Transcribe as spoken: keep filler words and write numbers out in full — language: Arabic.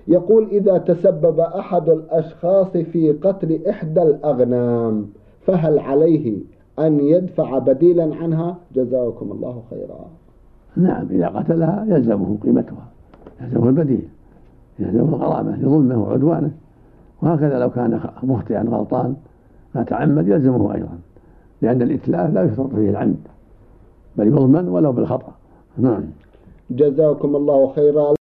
يقول: إذا تسبب أحد الأشخاص في قتل إحدى الأغنام فهل عليه أن يدفع بديلا عنها؟ جزاكم الله خيرا. نعم، إذا قتلها يلزمه قيمتها، يلزمه البديل، يلزمه الغرامة لظلمه وعدوانه. وهكذا لو كان مخطئا غلطان فتعمد يلزمه أيضا، لأن الإتلاف لا يشترط فيه العمد بل يضمن ولو بالخطأ. نعم. جزاكم الله خيرا.